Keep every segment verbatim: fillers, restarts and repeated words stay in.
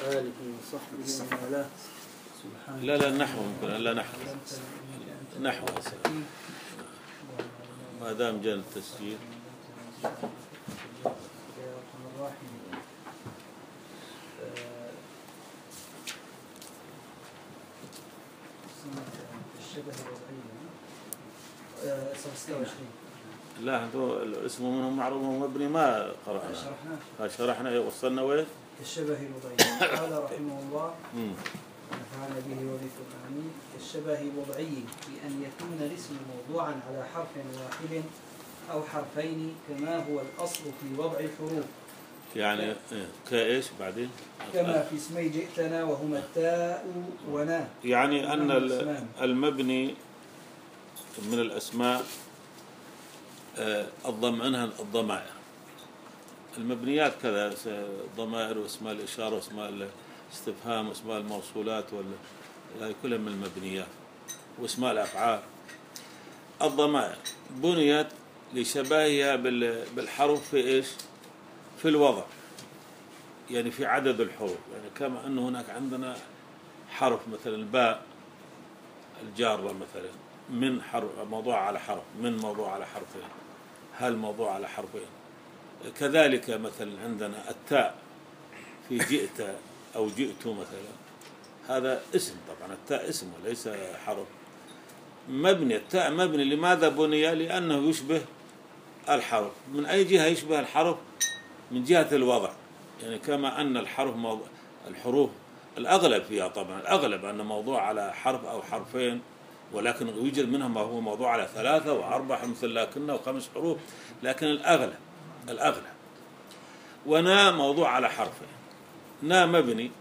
آله وصحبه ومن والاه. سبحانك لا لا نحو ممكن لا نحو نحو ما دام جاء التسجيل. يا أرحم الراحمين. الشبه الوضعي ستة وعشرين. لا هو الاسم منه معروف ومبني ما قرأنا شرحناه شرحنا وصلنا وين؟ الشبه الوضعي. قال رحمه الله نفعنا به وبكم آمين. الشبه الوضعي بأن يكون الاسم موضوعا على حرف واحد أو حرفين كما هو الأصل في وضع الحروف. يعني كايش بعدين؟ كما في اسمي جئتنا وهما التاء ونا. يعني أن المبني من الأسماء الضم عنها الضمائر. المبنيات كذا ضمائر واسماء الإشارة واسماء الاستفهام واسماء الموصولات ولا كلها من المبنيات واسماء الأفعال. الضمائر بنيت لشبهها بالحرف في إيش؟ في الوضع، يعني في عدد الحروف. يعني كما أنه هناك عندنا حرف مثلا الباء الجارة مثلا من حرف موضوع على حرف، من موضوع على حرفين، هل موضوع على حرفين. كذلك مثلا عندنا التاء في جئت أو جئت مثلا، هذا اسم. طبعا التاء اسم وليس حرف. مبني التاء مبني. لماذا بني؟ لأنه يشبه الحرف. من أي جهة يشبه الحرف؟ من جهة الوضع. يعني كما أن الحرف موضوع الحروف الأغلب فيها، طبعا الأغلب أن موضوع على حرف أو حرفين، ولكن يوجد منها ما هو موضوع على ثلاثة وأربعة مثل لكن وخمس حروف، لكن الأغلب الأغلب. ونا موضوع على حرفين. نا مبني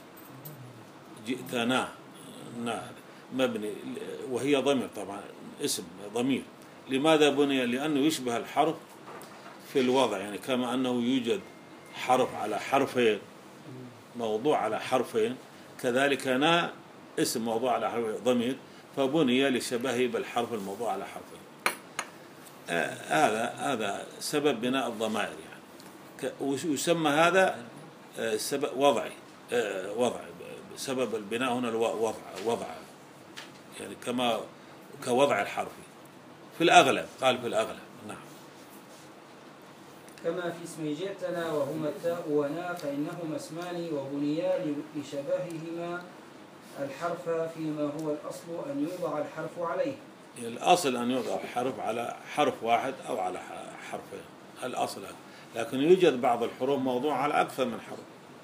جئتنا نا مبني وهي ضمير، طبعا اسم ضمير. لماذا بني؟ لأنه يشبه الحرف في الوضع. يعني كما أنه يوجد حرف على حرفين، موضوع على حرفين، كذلك نا اسم موضوع على حرفين ضمير، فبني لشبهه بالحرف الموضوع على حرفين. آه هذا هذا سبب بناء الضمائر. يعني ويسمى هذا آه سبب وضعي. آه وضع سبب البناء هنا الوضع وضع يعني كما كوضع الحرف في الأغلب. قال في الأغلب. نعم. كما في اسم جئتنا وهما التاء ونا فإنهما اسمان وبنيا لشبههما الحرف فيما هو الأصل أن يوضع الحرف عليه. الأصل أن يوضع الحرف على حرف واحد أو على حرفين، الأصل. لكن يوجد بعض الحروف موضوع على أكثر من حرف.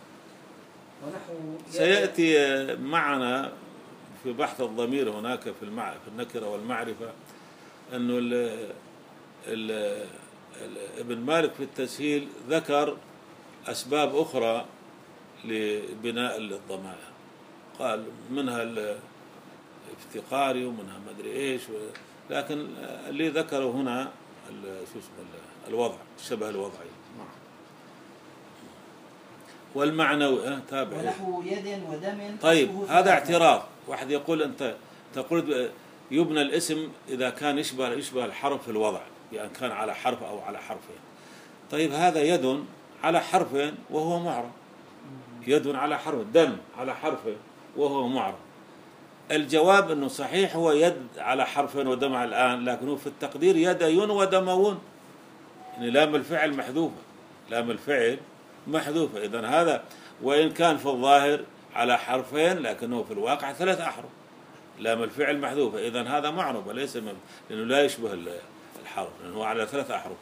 سيأتي معنا في بحث الضمير هناك في المع... في النكرة والمعرفة أنه ال... ال... ال... ابن مالك في التسهيل ذكر أسباب أخرى لبناء الضمائر. قال منها الافتقاري ومنها ما أدري إيش، لكن اللي ذكره هنا شو اسمه الوضع، الشبه الوضعي. والمعنوي تابع ونحو يد ودم. طيب هذا اعتراض. واحد يقول أنت تقول يبنى الاسم إذا كان يشبه يشبه الحرف في الوضع، يعني كان على حرف أو على حرفين. طيب هذا يد على حرفين وهو معرب، يد على حرف، دم على حرفين وهو معرب. الجواب أنه صحيح هو يد على حرفين ودم على الآن، لكنه في التقدير يدين ودمون، يعني لام الفعل محذوفة، لام الفعل محذوفة. إذن هذا وإن كان في الظاهر على حرفين لكنه في الواقع ثلاث أحرف، لام الفعل محذوفة. إذن هذا معرب وليس مم... لأنه لا يشبه الحرف، لأنه على ثلاث أحرف.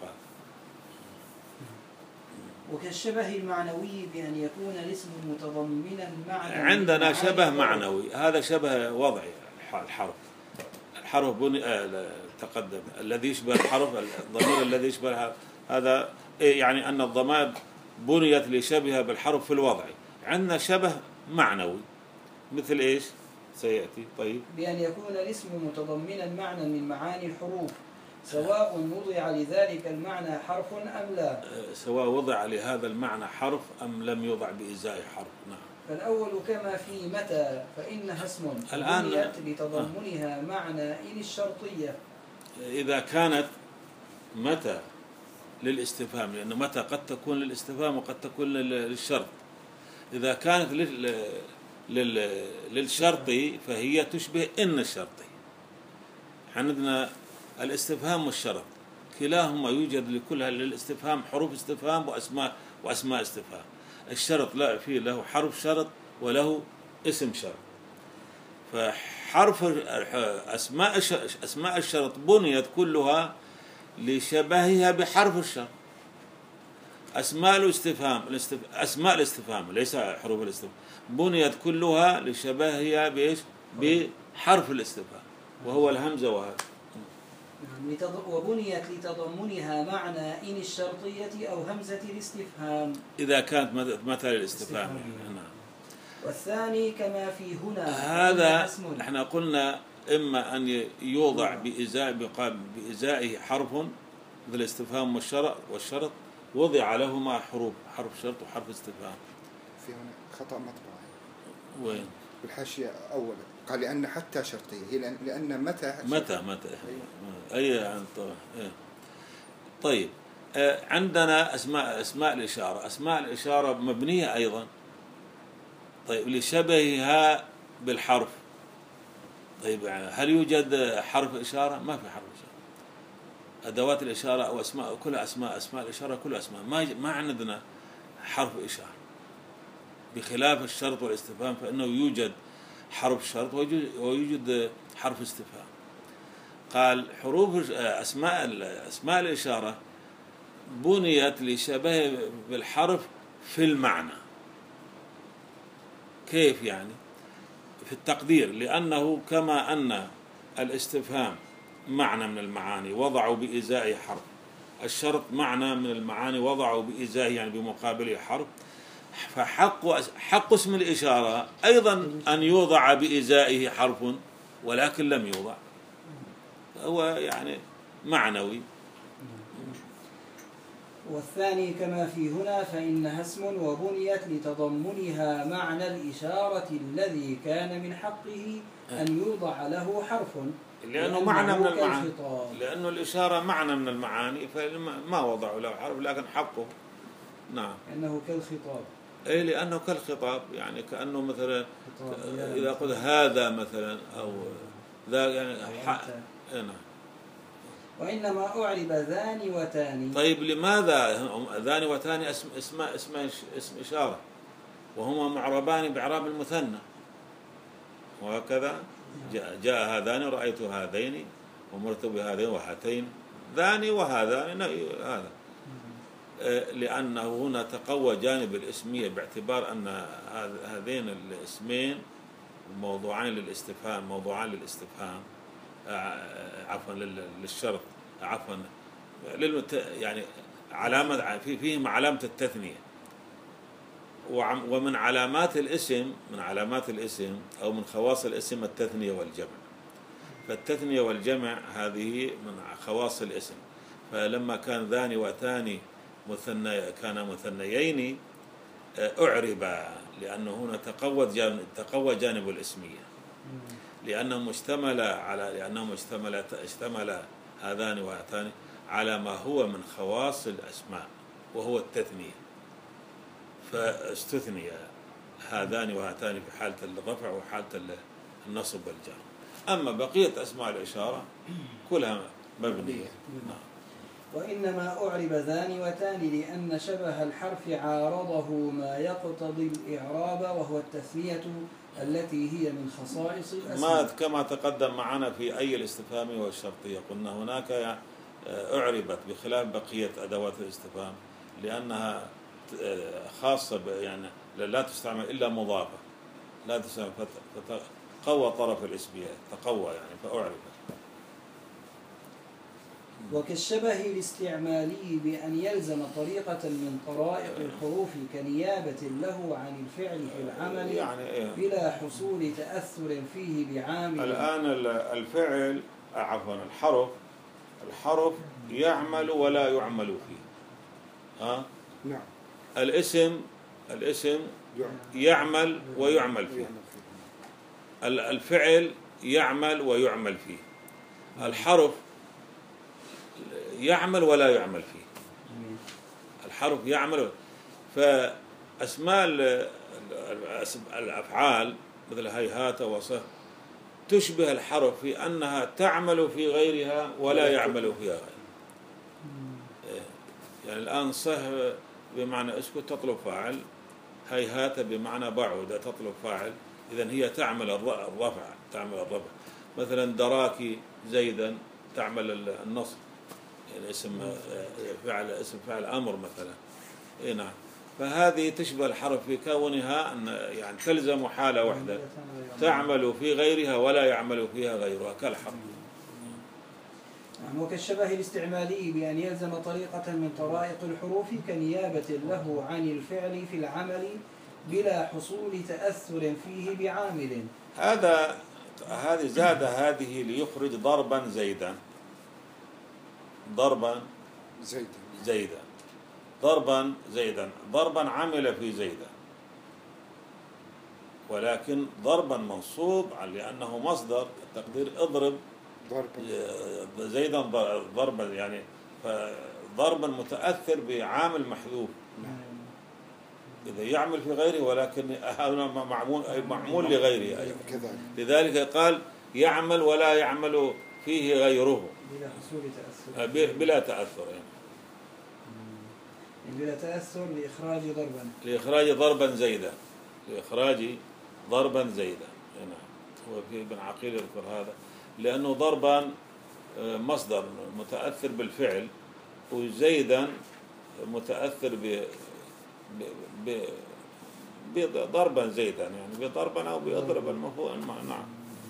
وكالشبه المعنوي بأن يكون الاسم متضمنا معنى. عندنا شبه معنوي، هذا شبه وضعي. الحرف الحرف بني آه تقدم الذي يشبه الحرف، الضمير الذي يشبه هذا، يعني أن الضمائر بنيت لشبهها بالحرف في الوضع. عندنا شبه معنوي مثل إيش سيأتي. طيب بأن يكون الاسم متضمنا معنى من معاني الحروف سواء وضع لذلك المعنى حرف أم لا. سواء وضع لهذا المعنى حرف أم لم يوضع بإزاء حرف. نعم. فالأول كما في متى فإنها اسم الآن بنيت لتضمنها معنى إن الشرطية. إذا كانت متى للاستفهام، لأن متى قد تكون للاستفهام وقد تكون للشرط. إذا كانت لل... لل... للشرطي فهي تشبه إن الشرطي. عندنا الاستفهام والشرط كلاهما يوجد لكل للاستفهام حروف استفهام وأسماء وأسماء استفهام. الشرط لا فيه له حرف شرط وله اسم شرط. فحرف أسماء أسماء الشرط بنيت كلها لشبهها بحرف الشرط. أسماء الاستفهام أسماء الاستفهام ليس حروف الاستفهام بنيت كلها لشبهها بإيش؟ بحرف الاستفهام وهو الهمزة وهذا. وبنيت لتضمنها معنى إن الشرطية أو همزة الاستفهام إذا كانت مثل الاستفهام. نعم. والثاني كما في هنا هذا احنا قلنا إما أن يوضع بإزاء بإزائه حرف مثل الاستفهام والشرط والشرط وضع لهما حروف حرف شرط وحرف استفهام. في هنا خطأ مطبع. وين؟ بالحاشية أولا قال لأن حتى شرطية هي لأن, لأن متى متى متى أي عن طبعا. طيب عندنا أسماء أسماء الإشارة أسماء الإشارة مبنية أيضا. طيب لشبهها بالحرف. طيب هل يوجد حرف إشارة؟ ما في حرف إشارة. أدوات الإشارة أو أسماء كل أسماء أسماء الإشارة كل أسماء ما ما عندنا حرف إشارة بخلاف الشرط والاستفهام فإنه يوجد حرف شرط ويوجد حرف استفهام. قال حروف أسماء أسماء الإشارة بنيت لشبه بالحرف في المعنى. كيف يعني؟ في التقدير لأنه كما أن الاستفهام معنى من المعاني وضعوا بإزاء حرف الشرط معنى من المعاني وضعوا بإزاء يعني بمقابله حرف فحق حق اسم الإشارة أيضا أن يوضع بإزائه حرف ولكن لم يوضع هو يعني معنوي. والثاني كما في هنا فإنها اسم وبنيت لتضمنها معنى الإشارة الذي كان من حقه أن يوضع له حرف لأنه معنى من المعاني لأنه الإشارة معنى من المعاني فما وضعوا له حرف لكن حقه. نعم لأنه كالخطاب. أي لأنه كالخطاب يعني كأنه مثلا إذا قلت هذا مثلا أو ذا يعني حق. نعم. وإنما أعرب ذان وتاني. طيب لماذا ذان وتاني اسم اسم اسم اسم إشارة وهما معربان بإعراب المثنى وهكذا جاء, جاء هذان رأيت هذين ومرت بهذين وهاتين ذان وهذان هذا لأنه هنا تقوى جانب الاسمية باعتبار أن هذين الاسمين موضوعين للاستفهام موضوعان للاستفهام عفوا للشرط عفوا للمت يعني علامة في فيهم علامة التثنية ومن علامات الاسم من علامات الاسم أو من خواص الاسم التثنية والجمع. فالتثنية والجمع هذه من خواص الاسم. فلما كان ذاني وثاني مثنى كان مثنيين أعرب لأنه هنا تقوى جانب تقوى جانب الاسمية لأنه مشتمل على لأنه مشتمل اشتمل هذان وهاتان على ما هو من خواص الأسماء وهو التثنية فاستثني هذان وهاتان في حالة الرفع وحالة النصب والجر. أما بقية أسماء الإشارة كلها مبنية. وإنما أعرب ذان وتان لأن شبه الحرف عارضه ما يقتضي الإعراب وهو التثنية التي هي من خصائص الأسماء كما تقدم معنا في أي الاستفهام والشرطية قلنا هناك أعربت بخلاف بقية أدوات الاستفهام لأنها خاصة يعني لا تستعمل إلا مضافة لا تستعمل فتقوى طرف الاسمية تقوى يعني فأعربت. وكالشبه الاستعمالي بأن يلزم طريقة من طرائق الحروف كنيابة له عن الفعل في العمل يعني إيه؟ بلا حصول تأثر فيه بعامل. الآن الفعل عفوا الحرف الحرف يعمل ولا يعمل فيه. ها؟ نعم. الاسم الاسم يعمل ويعمل فيه. الفعل يعمل ويعمل فيه. الحرف يعمل ولا يعمل فيه. الحرف يعمل. فأسماء الأفعال مثل هيهات وصه تشبه الحرف في أنها تعمل في غيرها ولا يعمل فيها غيرها. يعني الآن صه بمعنى اسكت تطلب فاعل، هيهات بمعنى بعد تطلب فاعل، إذن هي تعمل الرفع تعمل الرفع. مثلا دراكي زيدا تعمل النصب، يعني اسم فعل اسم فعل أمر مثلا. إيه نعم. فهذه تشبه الحرف في كونها أن يعني تلزم حالة واحدة، تعمل في غيرها ولا يعمل فيها غيرها كالحرف. وكالشبه الاستعمالي بأن يلزم طريقة من طرائق الحروف كنيابة له عن الفعل في العمل بلا حصول تأثر فيه بعامل. هذا هذه زاد هذه ليخرج ضربا زيدا، ضربا زيدا زيدا ضربا زيدا ضربا عمل في زيدا، ولكن ضربا منصوب لأنه مصدر التقدير اضرب زيدا ضربا، يعني ضربا متأثر بعامل محذوف إذا يعمل في غيره، ولكن هذا معمول معمول لغيره أيضا. لذلك قال يعمل ولا يعمل فيه غيره بلا حصول تأثر بلا تأثر يعني. بلا تأثر لإخراج ضربا لإخراج ضربا زيدا لإخراج ضربا زيدا. هو في ابن عقيل يذكر هذا لأنه ضربا مصدر متأثر بالفعل، وزيدا متأثر ب بضربا زيدا، يعني بضربا أو بأضرب المفهوم. نعم.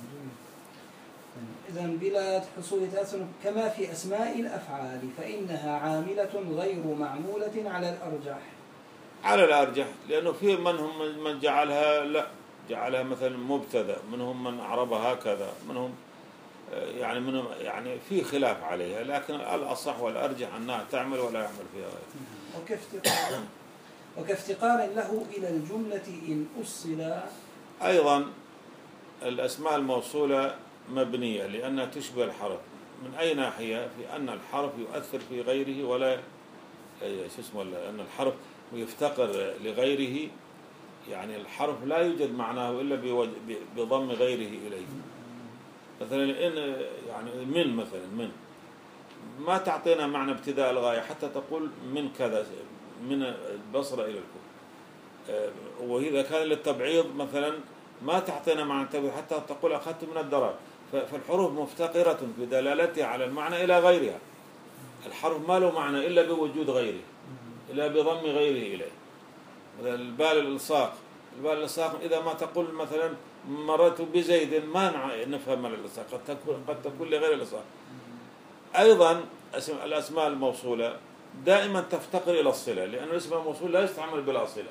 إذن بلا حصول تأثر كما في أسماء الأفعال فإنها عاملة غير معمولة على الأرجح. على الأرجح لأنه في منهم من جعلها لا جعلها مثلا مبتدأ، منهم من أعربها هكذا، منهم يعني منهم يعني في خلاف عليها، لكن الأصح والأرجح أنها تعمل ولا يعمل فيها غير. وكافتقار وكافتقار له إلى الجملة إن أصل. أيضا الأسماء الموصولة مبنية لأنها تشبه الحرف. من أي ناحية؟ في أن الحرف يؤثر في غيره ولا شو اسمه، أن الحرف يفتقر لغيره، يعني الحرف لا يوجد معناه إلا بضم غيره إليه. مثلا إن يعني من مثلا من ما تعطينا معنى ابتداء الغاية حتى تقول من كذا، من البصرة إلى الكوفة، وإذا كان للتبعيض مثلا ما تعطينا معنى التبعيض حتى تقول أخذت من الدراب. فالحروف مفتقرة في دلالتها على المعنى إلى غيرها. الحرف ما له معنى إلا بوجود غيره، إلا بضم غيره إليه. مثلا البال الإلصاق، البال الإلصاق إذا ما تقول مثلا مررت بزيد ما نفهم الإلصاق، قد تكون قد تكون لغير الإلصاق. أيضا الأسماء الموصولة دائما تفتقر إلى الصلة، لأن الاسم الموصول لا يستعمل بلا صلة.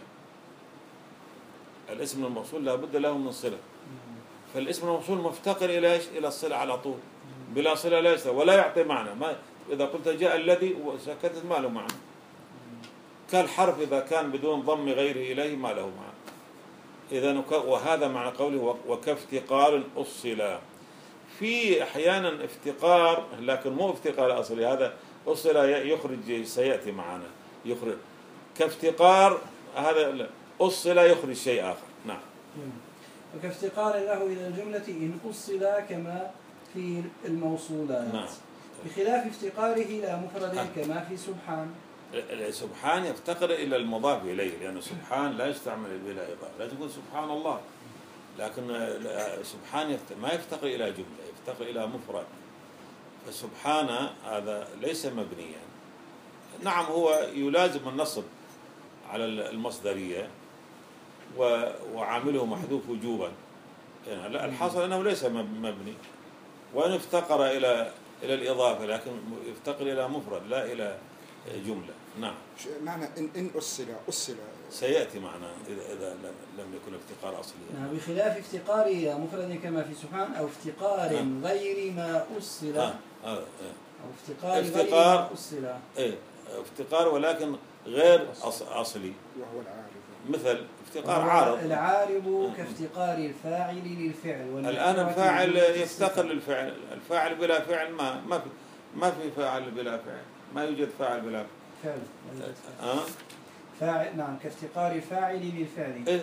الاسم الموصول لا بد له من صلة، فالاسم الموصول مفتقر إلى إيش؟ إلى الصلة على طول. بلا صلة لا يستوى ولا يعطي معنى. ما إذا قلت جاء الذي وسكتت ما له معنى. كالحرف إذا كان بدون ضم غيره إليه ما له معنى. إذا وهذا معنى قوله وكافتقار أصلا. في أحيانا افتقار لكن مو افتقار أصلي، هذا أصلا يخرج سيأتي معنا يخرج كافتقار، هذا أصلا يخرج شيء آخر. نعم. وكافتقار له إلى الجملة إن أصل كما في الموصولات. نعم. بخلاف افتقاره إلى مفرد آه. كما في سبحان. سبحان يفتقر إلى المضاف إليه، لأن سبحان لا يستعمل بلا إضافة، لا تقول سبحان الله، لكن سبحان ما يفتقر إلى جملة، يفتقر إلى مفرد. فسبحان هذا ليس مبنيا. نعم هو يلازم النصب على المصدرية وعامله محذوف وجوبا، يعني لا الحاصل أنه ليس مبني، وإن افتقر إلى إلى الإضافة لكن يفتقر إلى مفرد لا إلى جملة. نعم. معنى إن إن أصل أصل سيأتي معنا إذا إذا لم يكن افتقار أصلي. نعم. بخلاف افتقار إلى مفرد كما في سبحان، أو افتقار آه. غير ما أصل. آه. آه. أو افتقار, افتقار غير ما أصل. إيه افتقار ولكن غير أصلي، وهو العارض. مثل افتقار عارض. العارض كافتقار الفاعل للفعل. الآن الفاعل يفتقر للفعل، الفاعل بلا فعل ما ما في ما في فاعل بلا فعل، ما يوجد فاعل بلا فعل. آه؟ فاعل. نعم. كافتقار الفاعل للفعل. إيه؟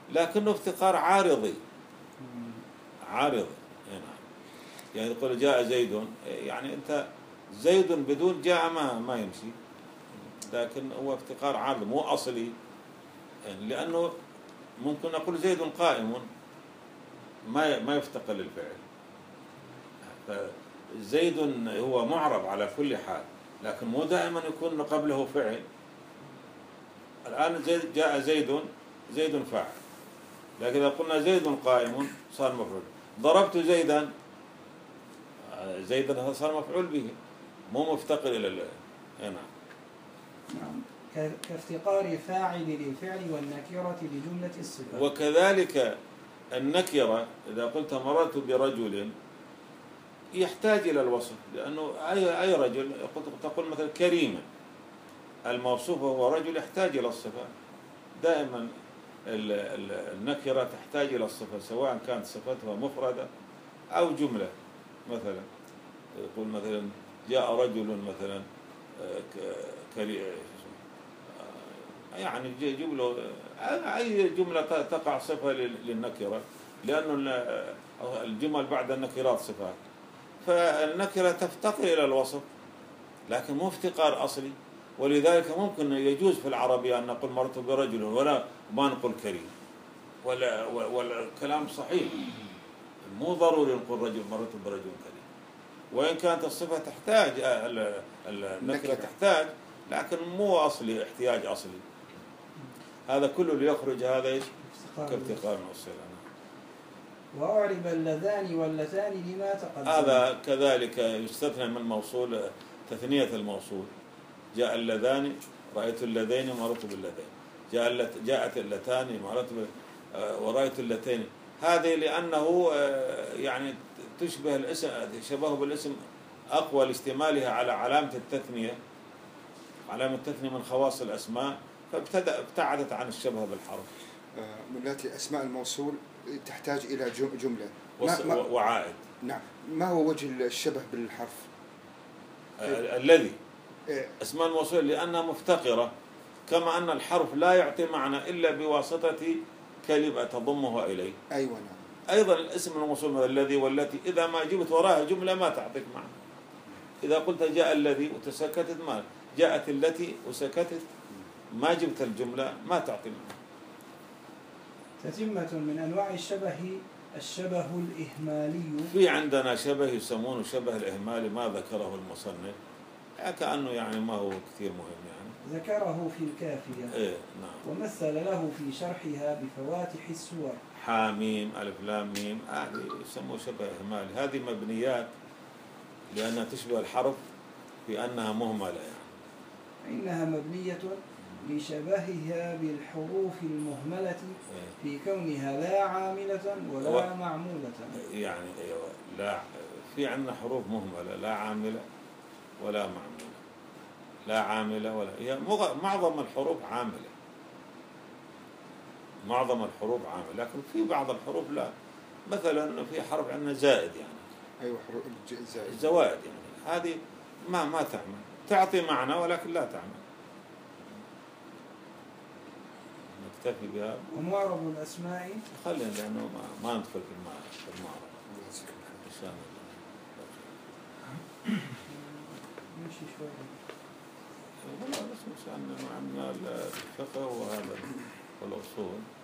لكنه افتقار عارضي عارضي. يعني يقول جاء زيد، يعني أنت زيد بدون جاء ما ما يمشي، لكن هو افتقار عارضي مو أصلي. يعني لأنه ممكن نقول زيد قائم ما ما يفتقر للفعل، فزيد هو معرب على كل حال، لكن مو دائما يكون قبله فعل. الآن زيد جاء زيد، زيد فاعل، لكن إذا قلنا زيد قائم صار مفعول. ضربت زيدا، زيدا صار مفعول به مو مفتقر إلى ال... نعم. نعم، كافتقار فاعل للفعل والنكرة لجملة الصفات. وكذلك النكرة إذا قلت مررت برجل يحتاج إلى الوصف، لأنه أي أي رجل تقول مثلا كريما، الموصوف هو رجل يحتاج إلى الصفة. دائما النكرة تحتاج إلى الصفة، سواء كانت صفتها مفردة أو جملة. مثلا يقول مثلا جاء رجل مثلا يعني جملة، أي جملة تقع صفة للنكرة، لأن الجمل بعد النكرات صفات، فالنكرة تفتقر إلى الوصف لكن مو افتقار أصلي. ولذلك ممكن يجوز في العربية أن نقول مررت برجل ولا ما نقول كريم، ولا والكلام صحيح، مو ضروري نقول رجل مررت برجل كريم، وإن كانت الصفة تحتاج النكرة تحتاج، لكن مو أصلي احتياج أصلي. هذا كله ليخرج هذا ايش؟ كافتقار الصلة. وأعرب اللذان واللتان لما تقدم. هذا كذلك يستثنى من موصول تثنية الموصول. جاء اللذان، رأيت اللذين، مررت باللذين. جاء جاءت اللتان، مررت ورأيت اللتين. هذه لأنه يعني تشبه الاسم، شبهه بالاسم أقوى لاستعمالها على علامة التثنية. علامة التثنية من خواص الأسماء، فابتدأ ابتعدت عن الشبه بالحرف. ملاتي أسماء الموصول تحتاج إلى جملة ما وعائد. نعم. ما هو وجه الشبه بالحرف؟ الذي اسماء الموصول لأنها مفتقرة، كما أن الحرف لا يعطي معنى إلا بواسطة كلمة تضمه إليه. أيوة نعم. أيضا الاسم الموصول الذي والتي إذا ما جبت وراها جملة ما تعطيك معنى. إذا قلت جاء الذي وتسكتت، ما جاءت التي وسكتت، ما جبت الجملة ما تعطي معنى. تتمة من أنواع الشبه الشبه الإهمالي. في عندنا شبه يسمونه شبه الإهمالي، ما ذكره المصنف كأنه يعني ما هو كثير مهم يعني. ذكره في الكافية. إيه نعم. ومثل له في شرحها بفواتح السور. حاميم ألف لام ميم، هذه يسموه شبه إهمالي. هذه مبنيات لأنها تشبه الحرف في أنها مهملة يعني. إنها مبنية لشبهها بالحروف المهملة في كونها لا عاملة ولا و... معمولة. يعني أيوة، لا في عندنا حروف مهملة لا عاملة ولا معمولة. لا عاملة ولا هي مغ... معظم الحروف عاملة، معظم الحروف عاملة، لكن في بعض الحروف لا. مثلا في حرف عندنا زائد يعني. أيوة حروف زائد، زوائد يعني، هذه ما ما تعمل، تعطي معنى ولكن لا تعمل. نكتفي بها. ومعرب الأسماء خلينا لأنه ما, ما ندخل في المعرب إن شاء الله. نمشي شوي. والله بس عندنا الفقه وهذا والأصول.